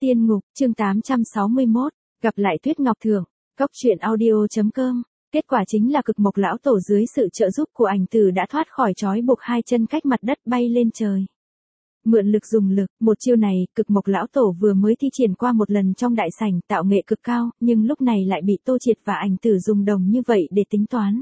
Tiên ngục, chương 861, gặp lại Tuyết Ngọc Thượng, Cốc truyện audio.com. Kết quả chính là Cực Mộc lão tổ dưới sự trợ giúp của ảnh tử đã thoát khỏi trói buộc, hai chân cách mặt đất bay lên trời. Mượn lực dùng lực, một chiêu này, Cực Mộc lão tổ vừa mới thi triển qua một lần trong đại sảnh, tạo nghệ cực cao, nhưng lúc này lại bị Tô Triệt và ảnh tử dùng đồng như vậy để tính toán.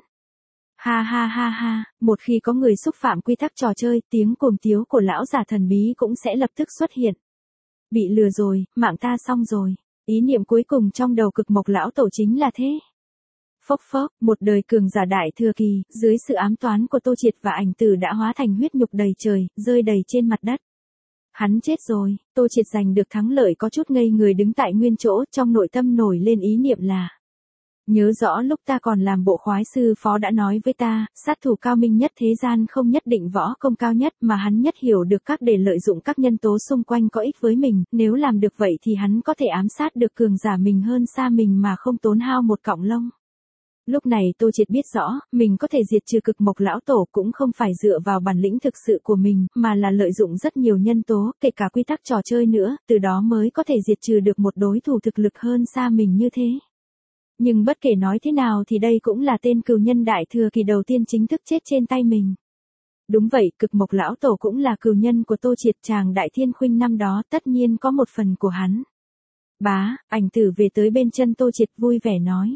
Ha ha ha ha, một khi có người xúc phạm quy tắc trò chơi, tiếng cồm tiếu của lão già thần bí cũng sẽ lập tức xuất hiện. Bị lừa rồi, mạng ta xong rồi. Ý niệm cuối cùng trong đầu Cực Mộc lão tổ chính là thế. Phốc phốc, một đời cường giả đại thừa kỳ, dưới sự ám toán của Tô Triệt và ảnh tử đã hóa thành huyết nhục đầy trời, rơi đầy trên mặt đất. Hắn chết rồi, Tô Triệt giành được thắng lợi có chút ngây người đứng tại nguyên chỗ, trong nội tâm nổi lên ý niệm là: nhớ rõ lúc ta còn làm bộ khoái sư phó đã nói với ta, sát thủ cao minh nhất thế gian không nhất định võ công cao nhất, mà hắn nhất hiểu được các để lợi dụng các nhân tố xung quanh có ích với mình, nếu làm được vậy thì hắn có thể ám sát được cường giả mình hơn xa mình mà không tốn hao một cọng lông. Lúc này Tô Triệt biết rõ, mình có thể diệt trừ Cực Mộc lão tổ cũng không phải dựa vào bản lĩnh thực sự của mình, mà là lợi dụng rất nhiều nhân tố, kể cả quy tắc trò chơi nữa, từ đó mới có thể diệt trừ được một đối thủ thực lực hơn xa mình như thế. Nhưng bất kể nói thế nào thì đây cũng là tên cừu nhân đại thừa kỳ đầu tiên chính thức chết trên tay mình. Đúng vậy, Cực Mộc lão tổ cũng là cừu nhân của Tô Triệt, chàng đại thiên khuynh năm đó tất nhiên có một phần của hắn. Bá, ảnh tử về tới bên chân Tô Triệt vui vẻ nói: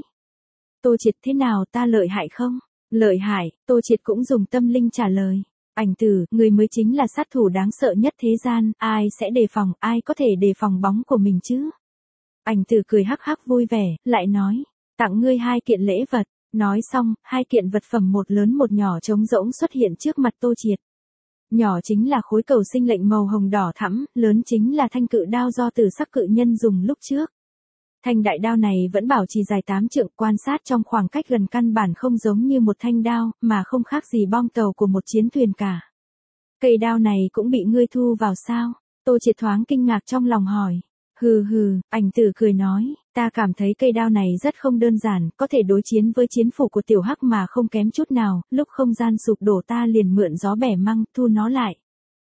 Tô Triệt thế nào, ta lợi hại không? Lợi hại, Tô Triệt cũng dùng tâm linh trả lời. Ảnh tử, người mới chính là sát thủ đáng sợ nhất thế gian, ai sẽ đề phòng, ai có thể đề phòng bóng của mình chứ? Ảnh tử cười hắc hắc vui vẻ, lại nói: tặng ngươi 2 kiện lễ vật. Nói xong, 2 kiện vật phẩm một lớn một nhỏ trống rỗng xuất hiện trước mặt Tô Triệt. Nhỏ chính là khối cầu sinh lệnh màu hồng đỏ thẫm, lớn chính là thanh cự đao do Tử Sắc cự nhân dùng lúc trước. Thanh đại đao này vẫn bảo trì dài 8 trượng, quan sát trong khoảng cách gần căn bản không giống như một thanh đao, mà không khác gì bong tàu của một chiến thuyền cả. Cây đao này cũng bị ngươi thu vào sao? Tô Triệt thoáng kinh ngạc trong lòng hỏi. Hừ hừ, ảnh tử cười nói, ta cảm thấy cây đao này rất không đơn giản, có thể đối chiến với chiến phủ của tiểu hắc mà không kém chút nào, lúc không gian sụp đổ ta liền mượn gió bẻ măng, thu nó lại.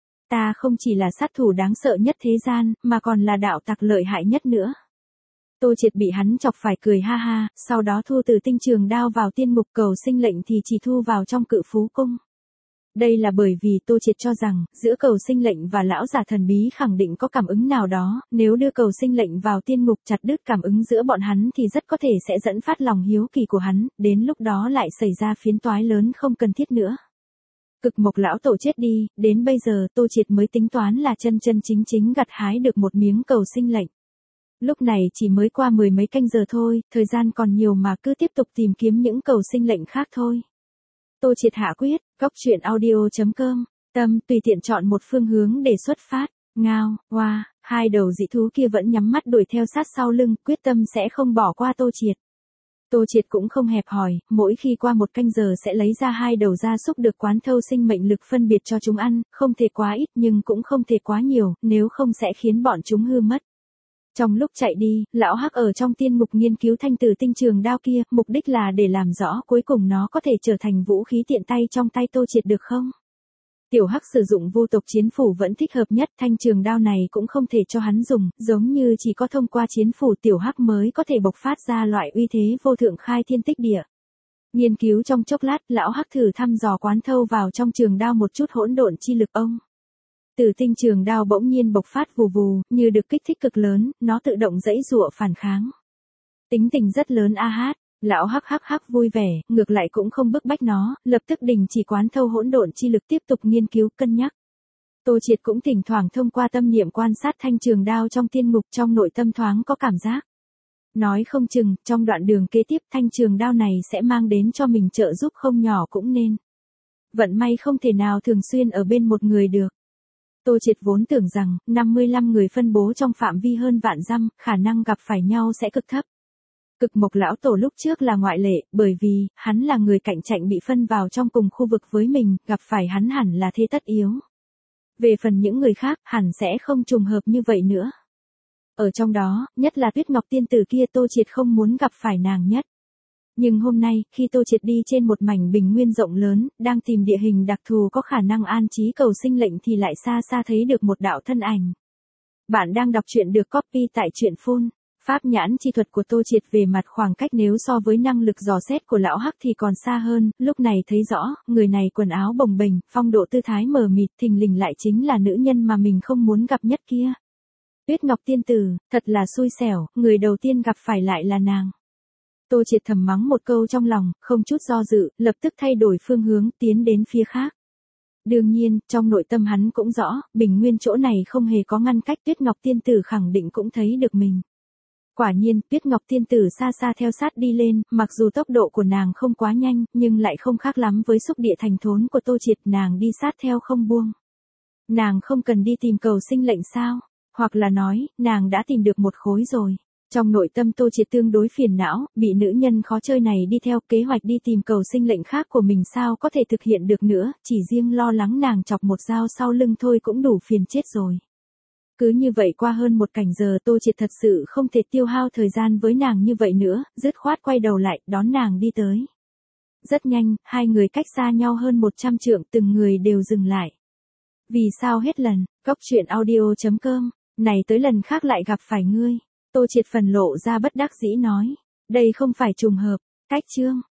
Ta không chỉ là sát thủ đáng sợ nhất thế gian, mà còn là đạo tặc lợi hại nhất nữa. Tô Triệt bị hắn chọc phải cười ha ha, sau đó thu từ tinh trường đao vào tiên ngục, cầu sinh lệnh thì chỉ thu vào trong Cự Phú cung. Đây là bởi vì Tô Triệt cho rằng, giữa cầu sinh lệnh và lão giả thần bí khẳng định có cảm ứng nào đó, nếu đưa cầu sinh lệnh vào tiên ngục chặt đứt cảm ứng giữa bọn hắn thì rất có thể sẽ dẫn phát lòng hiếu kỳ của hắn, đến lúc đó lại xảy ra phiến toái lớn không cần thiết nữa. Cực Mộc lão tổ chết đi, đến bây giờ Tô Triệt mới tính toán là chân chân chính chính gặt hái được một miếng cầu sinh lệnh. Lúc này chỉ mới qua 10 mấy canh giờ thôi, thời gian còn nhiều mà cứ tiếp tục tìm kiếm những cầu sinh lệnh khác thôi. Tô Triệt hạ quyết, Cốc truyện audio.com, tâm tùy tiện chọn một phương hướng để xuất phát. Ngao, hoa, 2 đầu dị thú kia vẫn nhắm mắt đuổi theo sát sau lưng, quyết tâm sẽ không bỏ qua Tô Triệt. Tô Triệt cũng không hẹp hòi, mỗi khi qua 1 canh giờ sẽ lấy ra 2 đầu gia súc được quán thâu sinh mệnh lực phân biệt cho chúng ăn, không thể quá ít nhưng cũng không thể quá nhiều, nếu không sẽ khiến bọn chúng hư mất. Trong lúc chạy đi, lão hắc ở trong tiên ngục nghiên cứu thanh tử tinh trường đao kia, mục đích là để làm rõ cuối cùng nó có thể trở thành vũ khí tiện tay trong tay Tô Triệt được không? Tiểu hắc sử dụng vô tộc chiến phủ vẫn thích hợp nhất, thanh trường đao này cũng không thể cho hắn dùng, giống như chỉ có thông qua chiến phủ tiểu hắc mới có thể bộc phát ra loại uy thế vô thượng khai thiên tích địa. Nghiên cứu trong chốc lát, lão hắc thử thăm dò quán thâu vào trong trường đao một chút hỗn độn chi lực ông. Tử tinh trường đao bỗng nhiên bộc phát vù vù, như được kích thích cực lớn, nó tự động giãy giụa phản kháng. Tính tình rất lớn a hát, lão hắc hắc hắc vui vẻ, ngược lại cũng không bức bách nó, lập tức đình chỉ quán thâu hỗn độn chi lực tiếp tục nghiên cứu cân nhắc. Tô Triệt cũng thỉnh thoảng thông qua tâm niệm quan sát thanh trường đao trong tiên ngục, trong nội tâm thoáng có cảm giác. Nói không chừng, trong đoạn đường kế tiếp thanh trường đao này sẽ mang đến cho mình trợ giúp không nhỏ cũng nên. Vận may không thể nào thường xuyên ở bên một người được. Tô Triệt vốn tưởng rằng, 55 người phân bố trong phạm vi hơn vạn dặm, khả năng gặp phải nhau sẽ cực thấp. Cực Mộc lão tổ lúc trước là ngoại lệ, bởi vì, hắn là người cạnh tranh bị phân vào trong cùng khu vực với mình, gặp phải hắn hẳn là thế tất yếu. Về phần những người khác, hẳn sẽ không trùng hợp như vậy nữa. Ở trong đó, nhất là Tuyết Ngọc tiên tử kia Tô Triệt không muốn gặp phải nàng nhất. Nhưng hôm nay, khi Tô Triệt đi trên một mảnh bình nguyên rộng lớn, đang tìm địa hình đặc thù có khả năng an trí cầu sinh lệnh thì lại xa xa thấy được một đạo thân ảnh. Bạn đang đọc truyện được copy tại truyện phun. Pháp nhãn chi thuật của Tô Triệt về mặt khoảng cách nếu so với năng lực dò xét của lão Hắc thì còn xa hơn, lúc này thấy rõ, người này quần áo bồng bềnh, phong độ tư thái mờ mịt, thình lình lại chính là nữ nhân mà mình không muốn gặp nhất kia. Tuyết Ngọc tiên tử, thật là xui xẻo, người đầu tiên gặp phải lại là nàng. Tô Triệt thầm mắng một câu trong lòng, không chút do dự, lập tức thay đổi phương hướng tiến đến phía khác. Đương nhiên, trong nội tâm hắn cũng rõ, bình nguyên chỗ này không hề có ngăn cách, Tuyết Ngọc tiên tử khẳng định cũng thấy được mình. Quả nhiên, Tuyết Ngọc tiên tử xa xa theo sát đi lên, mặc dù tốc độ của nàng không quá nhanh, nhưng lại không khác lắm với xúc địa thành thốn của Tô Triệt, nàng đi sát theo không buông. Nàng không cần đi tìm cầu sinh lệnh sao? Hoặc là nói, nàng đã tìm được một khối rồi. Trong nội tâm Tô Triệt tương đối phiền não, bị nữ nhân khó chơi này đi theo, kế hoạch đi tìm cầu sinh lệnh khác của mình sao có thể thực hiện được nữa, chỉ riêng lo lắng nàng chọc một dao sau lưng thôi cũng đủ phiền chết rồi. Cứ như vậy qua hơn một canh giờ Tô Triệt thật sự không thể tiêu hao thời gian với nàng như vậy nữa, dứt khoát quay đầu lại, đón nàng đi tới. Rất nhanh, hai người cách xa nhau hơn 100 trượng, từng người đều dừng lại. Vì sao hết lần, góc truyện audio.com, này tới lần khác lại gặp phải ngươi. Tô Triệt phần lộ ra bất đắc dĩ nói, đây không phải trùng hợp, cách chương.